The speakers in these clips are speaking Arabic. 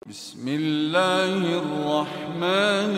بسم الله الرحمن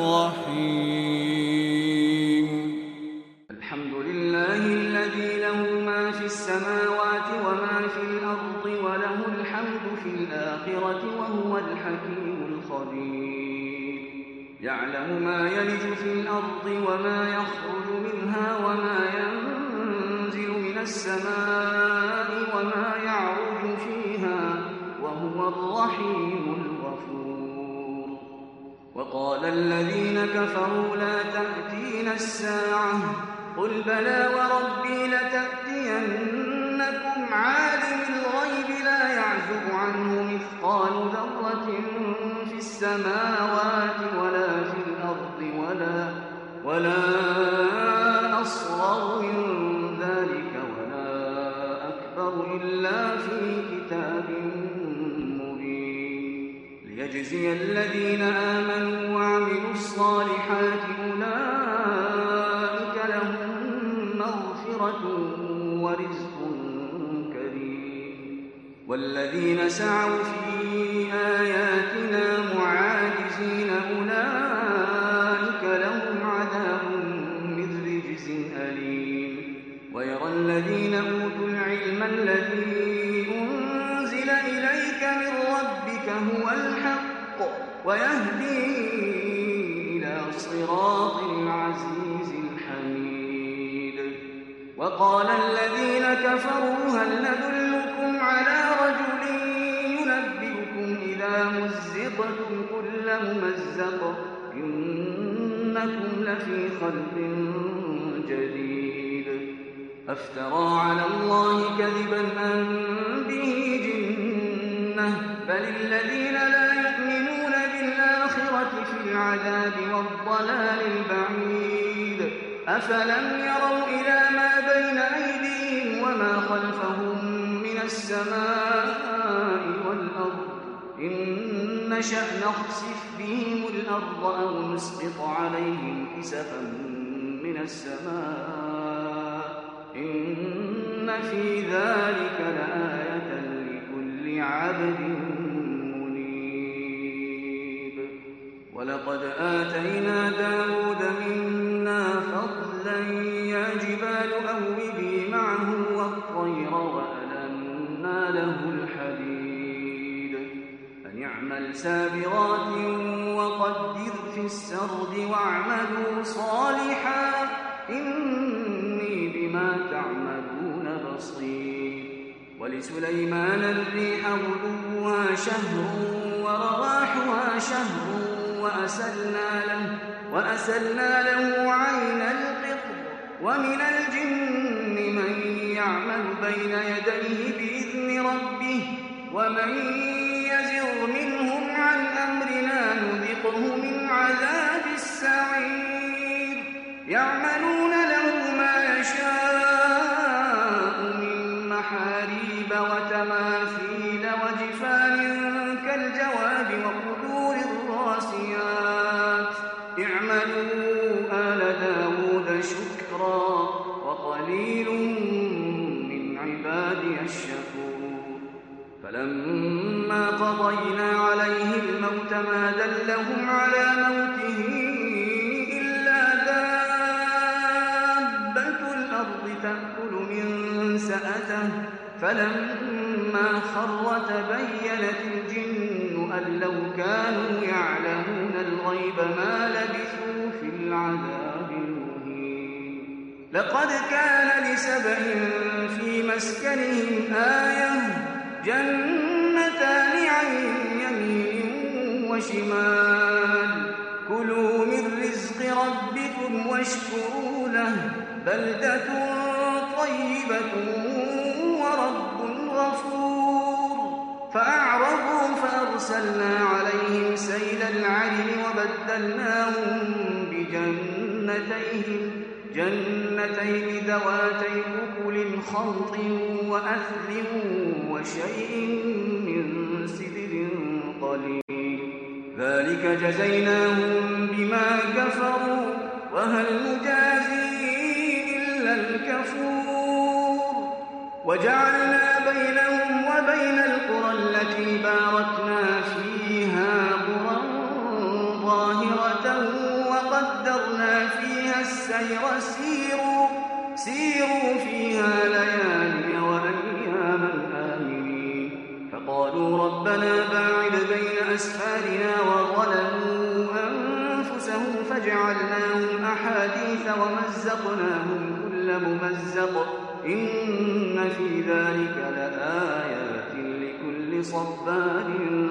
الرحيم. الحمد لله الذي له ما في السماوات وما في الأرض وله الحمد في الآخرة وهو الحكيم الخبير. يعلم ما يلج في الأرض وما يخرج منها وما ينزل من السماء وما يعرج فيها وهو الرحيم الغفور. وقال الذين كفروا لا تأتينا الساعة قل بلى وربي لتأتينكم عالم الغيب لا يعزب عنه مثقال ذرة في السماوات ولا في الأرض ولا أصغر من ذلك ولا أكبر إلا في كتاب مبين ليجزي الذين آمنوا وعملوا الصالحات أولئك لهم مغفرة ورزق كريم. والذين سعوا في آياتنا معاجزين أولئك لهم عذاب من رجز أليم. ويرى الذين أوتوا العلم الذي أنزل إليك من ربك هو الحق ويهدي إلى صراط العزيز الحميد. وقال الذين كفروا هل ندلكم على رجل ينبئكم إذا مزقتم كل ممزق إنكم لفي خلق جديد. أفترى على الله كذبا أم به جنة بل الذين لا يؤمنون بالآخرة في العذاب والضلال البعيد. أفلم يروا إلى ما بين أيديهم وما خلفهم من السماء والأرض إن نشأ نخسف بهم الأرض أو نسقط عليهم كسفا من السماء إن في ذلك لآية لكل عبد منيب. ولقد آتينا داود منا فضلا يا جبال أوبي معه والطير وألنا له الحديد أن اعمل سابغات وقدر في السرد واعملوا صالحا إني بما تعملون بصير. ولسليمان الريح غدوها شهر ورواحها شهر وأسلنا له عين القطر. ومن الجن من يعمل بين يديه بإذن ربه ومن يزغ منهم عن أمرنا نذقه من عذاب السعير. يعملون له ما يشاء من محاريب وتماثيل وجفان كالجواب وقدور الراسيات. اعملوا آل داود شكرا وقليل من عبادي الشكور. فلما قضينا عليه الموت ما دلهم على موته إلا دابة الأرض تأكل من سأته فلما خر تبينت الجن أن لو كانوا يعلمون الغيب ما لبثوا في العذاب المهين. لقد كان لسبأ في مسكنهم آية جنتان عن يمين وشمال كلوا من رزق ربكم واشكروا له بلدة طيبة ورب غفور. فأعرضوا فأرسلنا عليهم سيل العرم وبدلناهم بجنتين ذواتي أكل خمط وأثل وشيء من سدر قليل ذلك جزيناهم بما كفروا وهل نجازي إلا الكفور. وجعلنا بينهم وبين القرى التي باركنا فيها قرى ظاهرة وقدرنا فيها السير سيروا فيها ليالي وأياما آمنين فقالوا ربنا باعد بين أسفارنا وظلموا أنفسهم فجعلناهم أحاديث ومزقناهم كل ممزق إن في ذلك لآيات لكل صبار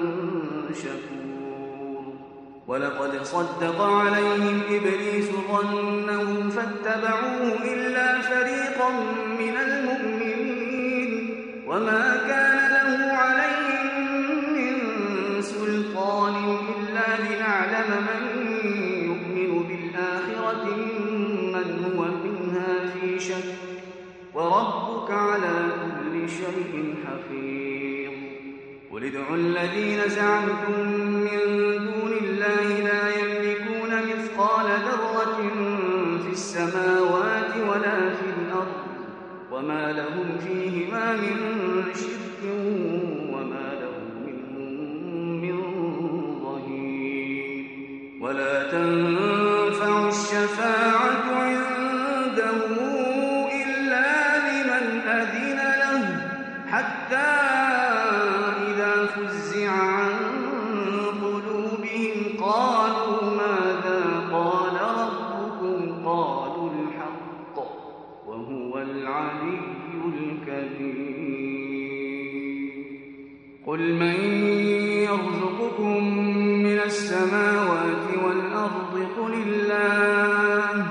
شكور ولقد صدق عليهم إبليس ظنهم فاتبعوه إلا فريقا من المؤمنين وما كان له عليهم من سلطان إلا لنعلم من يؤمن بالآخرة ممن هو منها في شك وربك على كل شيء حفيظ قل ادعوا الذين زعمتم من دون الله لا يملكون مثقال ذرة في السماوات ولا في الأرض وما لهم فيهما من شرك وما له منهم من ظهير ولا تنفع الشفاعة عنده حتى إذا فزع عن قلوبهم قالوا ماذا قال ربكم قالوا الحق وهو العلي الكبير قل من يرزقكم من السماوات والأرض قل الله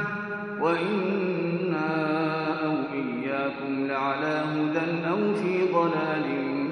وإنا أو إياكم لعلى هدى أو في ضلال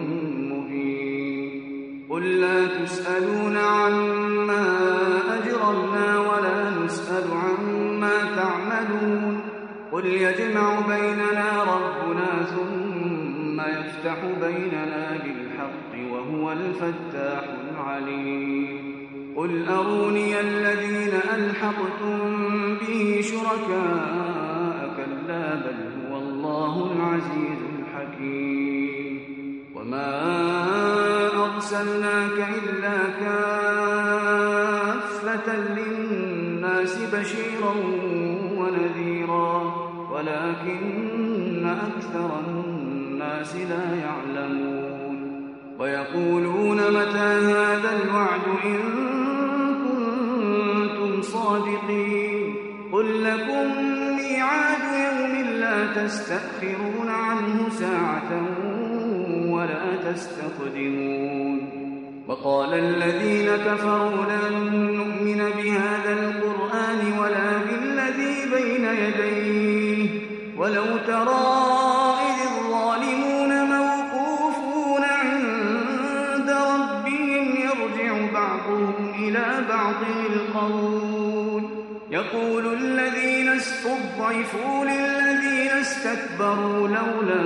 مبين قل لا تسألون عما أجرمنا ولا نسأل عما تعملون قل يجمع بيننا ربنا ثم يفتح بيننا بالحق وهو الفتاح العليم قل أروني الذين ألحقتم به شركاء كلا بل هو الله العزيز الحكيم وما أرسلناك إلا كافة للناس بشيرا ونذيرا ولكن أكثر الناس لا يعلمون ويقولون متى هذا الوعد إن كنتم صادقين قل لكم ميعاد يوم لا تستأخرون عنه ساعة ولا تستقدمون وقال الذين كفروا لن نؤمن بهذا القرآن ولا بالذي بين يديه ولو ترى إذ الظالمون موقوفون عند ربهم يرجع بعضهم إلى بعض القول يقول الذين استضعفوا للذين استكبروا لولا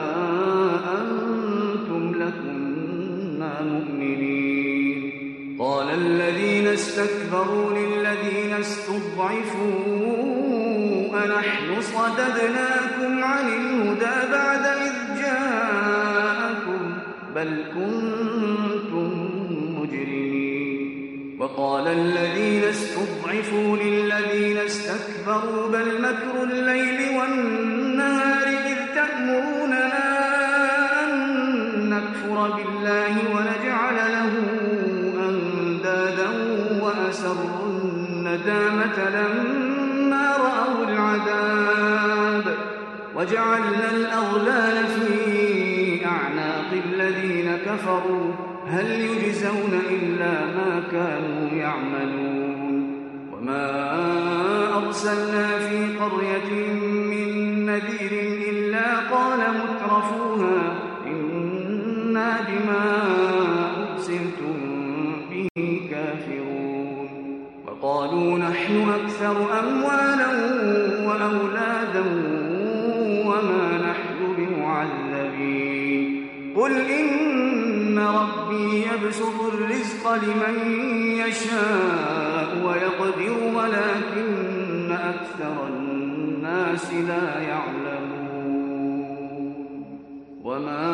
أنتم لكنا مؤمنين قال الذين استكبروا للذين استضعفوا أنحن صددناكم عن الهدى بعد إذ جاءكم بل كنتم مجرمين وقال الذين استضعفوا للذين استكبروا بل مكر الليل والنهار إذ تأمروننا أن نكفر بالله ونجعل له أندادا وأسروا الندامة لما رأوا العذاب وجعلنا الأغلال في أعناق الذين كفروا هل يجزون إلا ما كانوا يعملون وما أرسلنا في قرية من نذير إلا قال مترفوها إنا بما أرسلتم به كافرون وقالوا نحن أكثر أموالا وأولادا وما نحن بمعذبين قل إن ربي يبسط الرزق لمن يشاء ويقدر ولكن أكثر الناس لا يعلمون وما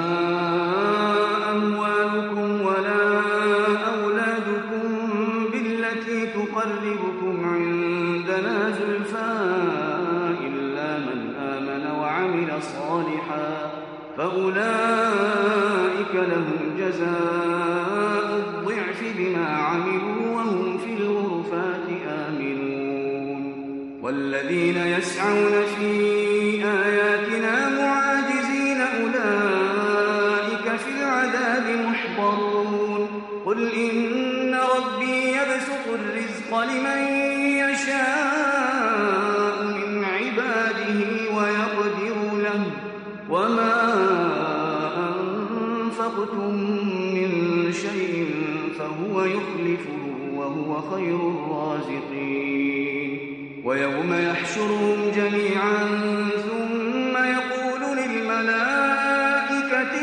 أموالكم ولا أولادكم بالتي تقربكم عندنا زلفى إلا من آمن وعمل صالحا فأولئك لهم جزاء الضعف بما عملوا وهم في الغرفات آمنون والذين يسعون في آياتنا معاجزين أولئك في العذاب محضرون قل إن ربي يبسط الرزق لمن يشاء من عباده ويقدر له وما أنفقتم من شيء فهو يخلفه وهو خير الرازقين ويوم يحشرهم جميعا ثم يقول للملائكة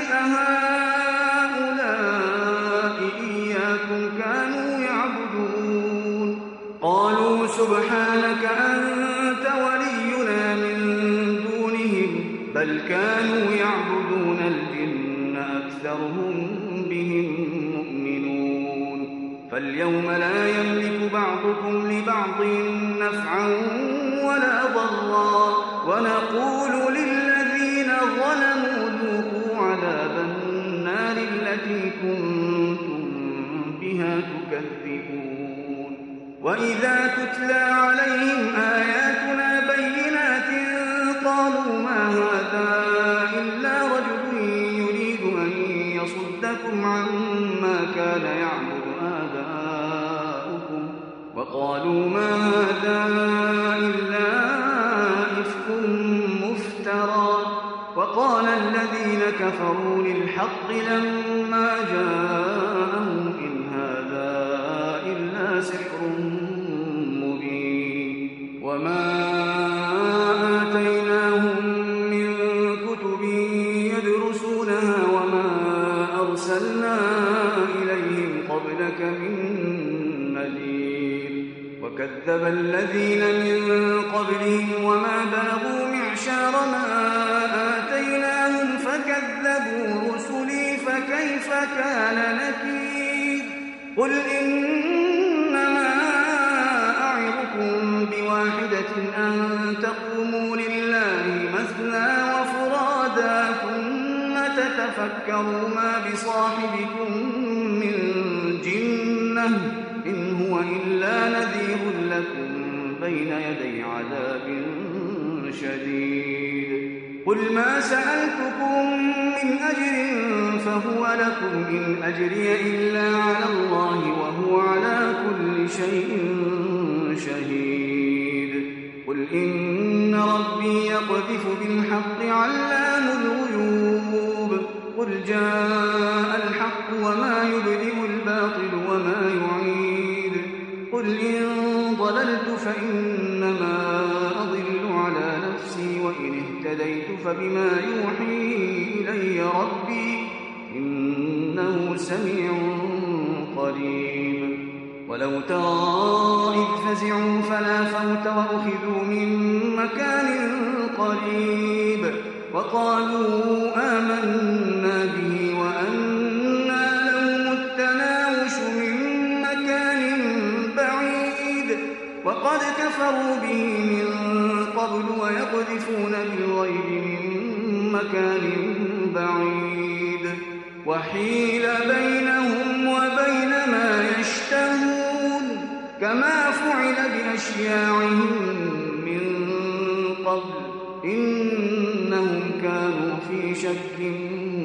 أهؤلاء إياكم كانوا يعبدون قالوا سبحانك أنت ولينا من دونهم بل كانوا يعبدون الجن أكثرهم بهم مؤمنون فاليوم لا يملك بعضكم لبعض نفعا ولا ضرا ونقول للذين ظلموا ذوقوا عذاب النار التي كنتم بها تكذبون وإذا تتلى عليهم آياتنا بينات قالوا ما هذا إلا رجل يريد أن يصدكم عما كان يعبد آباؤكم وقالوا ما هذا إلا إفك مفترى وقال الذين كفروا للحق لما جاءهم إن هذا إلا سحر مبين وما آتيناهم من كتب يدرسونها وما أرسلنا إليهم قبلك من نذير وكذب الذين من قبلهم وما بلغوا معشار ما آتيناهم فكذبوا رسلي فكيف كان نكير قل إنما أعظكم بواحدة أن تقوموا لله مثنى وفرادا ثم تتفكروا ما بصاحبكم من جنة إن هو إلا نذير لكم بين يدي عذاب شديد قل ما سألتكم من أجر فهو لكم إن أجري إلا على الله وهو على كل شيء شهيد قل إن ربي يقذف بالحق علام الغيوب قل جاء الحق وما يبدئ الباطل وما يعيد قل إن ضللت فإنما أضل على نفسي وإن اهتديت فبما يوحي إلي ربي إنه سميع قريب ولو ترى إذ فزعوا فلا فوت وأخذوا من مكان قريب وقالوا آمنا به وأنى لهم التناوش من مكان بعيد وقد كفروا به من قبل ويقذفون بالغيب من مكان بعيد وحيل بينهم وبين ما يشتهون كما فعل بأشياعهم من قبل إنهم كانوا في شك